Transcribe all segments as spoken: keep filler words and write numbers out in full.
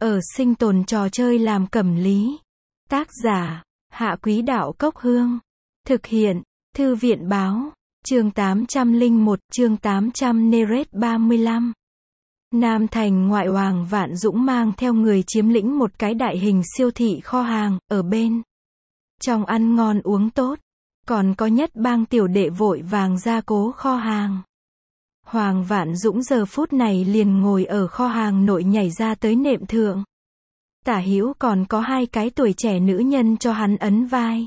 ở sinh tồn trò chơi làm cẩm lý. Tác giả, Hạ Quý Đạo Cốc Hương. Thực hiện, Thư viện Báo. Chương tám trăm lẻ một, chương tám trăm Neret ba mươi lăm. Nam Thành ngoại Hoàng Vạn Dũng mang theo người chiếm lĩnh một cái đại hình siêu thị kho hàng, ở bên trong ăn ngon uống tốt. Còn có nhất bang tiểu đệ vội vàng gia cố kho hàng. Hoàng Vạn Dũng giờ phút này liền ngồi ở kho hàng nội nhảy ra tới nệm thượng. Tả hữu còn có hai cái tuổi trẻ nữ nhân cho hắn ấn vai.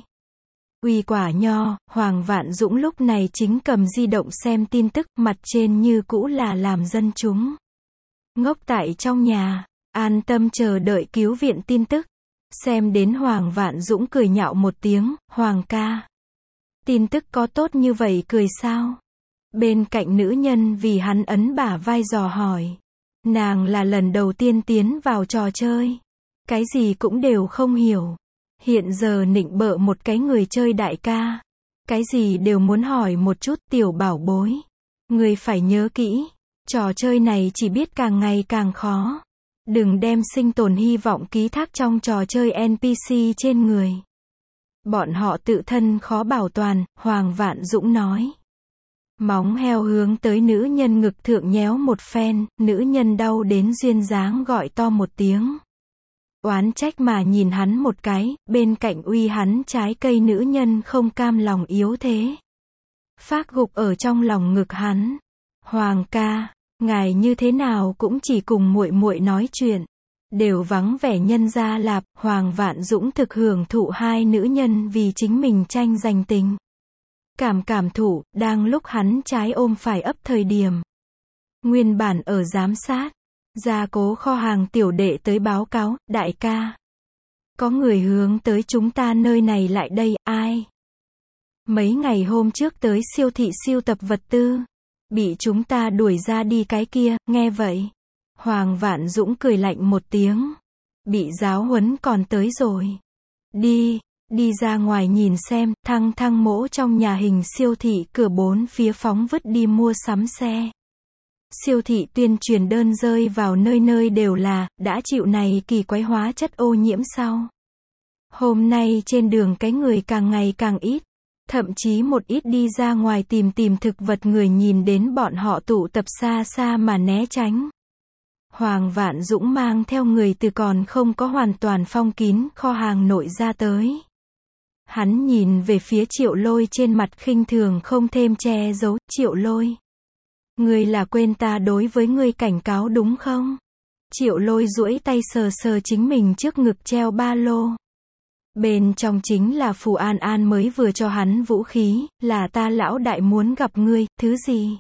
Uy quả nho, Hoàng Vạn Dũng lúc này chính cầm di động xem tin tức, mặt trên như cũ là làm dân chúng ngốc tại trong nhà, an tâm chờ đợi cứu viện tin tức. Xem đến Hoàng Vạn Dũng cười nhạo một tiếng, Hoàng ca. Tin tức có tốt như vậy cười sao? Bên cạnh nữ nhân vì hắn ấn bả vai dò hỏi. Nàng là lần đầu tiên tiến vào trò chơi. Cái gì cũng đều không hiểu. Hiện giờ nịnh bợ một cái người chơi đại ca. Cái gì đều muốn hỏi một chút, tiểu bảo bối. Người phải nhớ kỹ. Trò chơi này chỉ biết càng ngày càng khó. Đừng đem sinh tồn hy vọng ký thác trong trò chơi en pê xê trên người. Bọn họ tự thân khó bảo toàn, Hoàng Vạn Dũng nói. Móng heo hướng tới nữ nhân ngực thượng nhéo một phen, nữ nhân đau đến duyên dáng gọi to một tiếng. Oán trách mà nhìn hắn một cái, bên cạnh uy hắn trái cây nữ nhân không cam lòng yếu thế. Phác gục ở trong lòng ngực hắn. Hoàng ca, ngài như thế nào cũng chỉ cùng muội muội nói chuyện. Đều vắng vẻ nhân gia lạp, Hoàng Vạn Dũng thực hưởng thụ hai nữ nhân vì chính mình tranh giành tình. Cảm cảm thụ, đang lúc hắn trái ôm phải ấp thời điểm. Nguyên bản ở giám sát, gia cố kho hàng tiểu đệ tới báo cáo, đại ca. Có người hướng tới chúng ta nơi này lại đây, ai? Mấy ngày hôm trước tới siêu thị siêu tập vật tư. Bị chúng ta đuổi ra đi cái kia, nghe vậy. Hoàng Vạn Dũng cười lạnh một tiếng. Bị giáo huấn còn tới rồi. Đi, đi ra ngoài nhìn xem, thăng thăng mỗ trong nhà hình siêu thị cửa bốn phía phóng vứt đi mua sắm xe. Siêu thị tuyên truyền đơn rơi vào nơi nơi đều là, đã chịu này kỳ quái hóa chất ô nhiễm sau. Hôm nay trên đường cái người càng ngày càng ít. Thậm chí một ít đi ra ngoài tìm tìm thực vật người nhìn đến bọn họ tụ tập xa xa mà né tránh. Hoàng Vạn Dũng mang theo người từ còn không có hoàn toàn phong kín kho hàng nội ra tới. Hắn nhìn về phía Triệu Lôi trên mặt khinh thường không thêm che giấu, Triệu Lôi. Ngươi là quên ta đối với ngươi cảnh cáo đúng không? Triệu Lôi duỗi tay sờ sờ chính mình trước ngực treo ba lô. Bên trong chính là Phù An An mới vừa cho hắn vũ khí, là ta lão đại muốn gặp ngươi, thứ gì?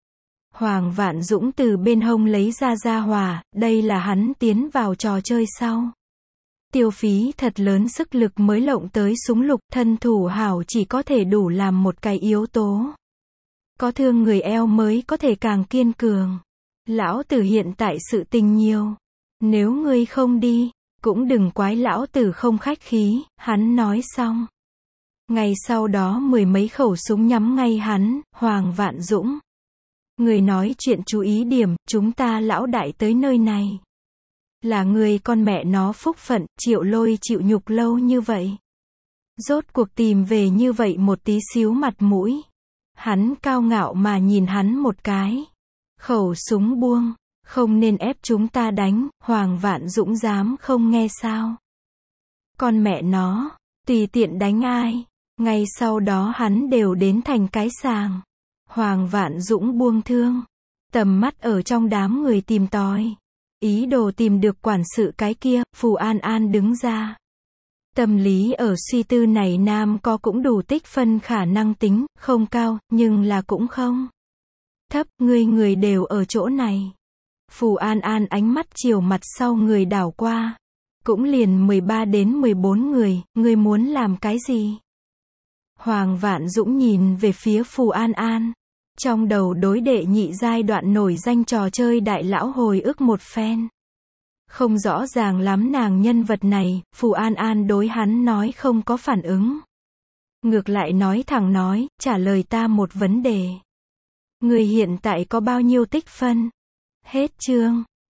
Hoàng Vạn Dũng từ bên hông lấy ra gia hỏa, đây là hắn tiến vào trò chơi sau. Tiêu phí thật lớn sức lực mới lộng tới súng lục, thân thủ hảo chỉ có thể đủ làm một cái yếu tố. Có thương người eo mới có thể càng kiên cường. Lão tử hiện tại sự tình nhiều. Nếu ngươi không đi, cũng đừng quái lão tử không khách khí, hắn nói xong. Ngày sau đó mười mấy khẩu súng nhắm ngay hắn, Hoàng Vạn Dũng. Người nói chuyện chú ý điểm, chúng ta lão đại tới nơi này. Là người con mẹ nó phúc phận, Triệu Lôi chịu nhục lâu như vậy. Rốt cuộc tìm về như vậy một tí xíu mặt mũi. Hắn cao ngạo mà nhìn hắn một cái. Khẩu súng buông. Không nên ép chúng ta đánh, Hoàng Vạn Dũng dám không nghe sao? Con mẹ nó, tùy tiện đánh ai. Ngay sau đó hắn đều đến thành cái sàng. Hoàng Vạn Dũng buông thương. Tầm mắt ở trong đám người tìm tòi. Ý đồ tìm được quản sự cái kia, Phù An An đứng ra. Tâm lý ở suy tư này nam có cũng đủ tích phân khả năng tính, không cao, nhưng là cũng không thấp, người người đều ở chỗ này. Phù An An ánh mắt chiều mặt sau người đảo qua. Cũng liền mười ba đến mười bốn người, người muốn làm cái gì? Hoàng Vạn Dũng nhìn về phía Phù An An. Trong đầu đối đệ nhị giai đoạn nổi danh trò chơi đại lão hồi ức một phen. Không rõ ràng lắm nàng nhân vật này, Phù An An đối hắn nói không có phản ứng. Ngược lại nói thẳng nói, trả lời ta một vấn đề. Người hiện tại có bao nhiêu tích phân? Hết chương.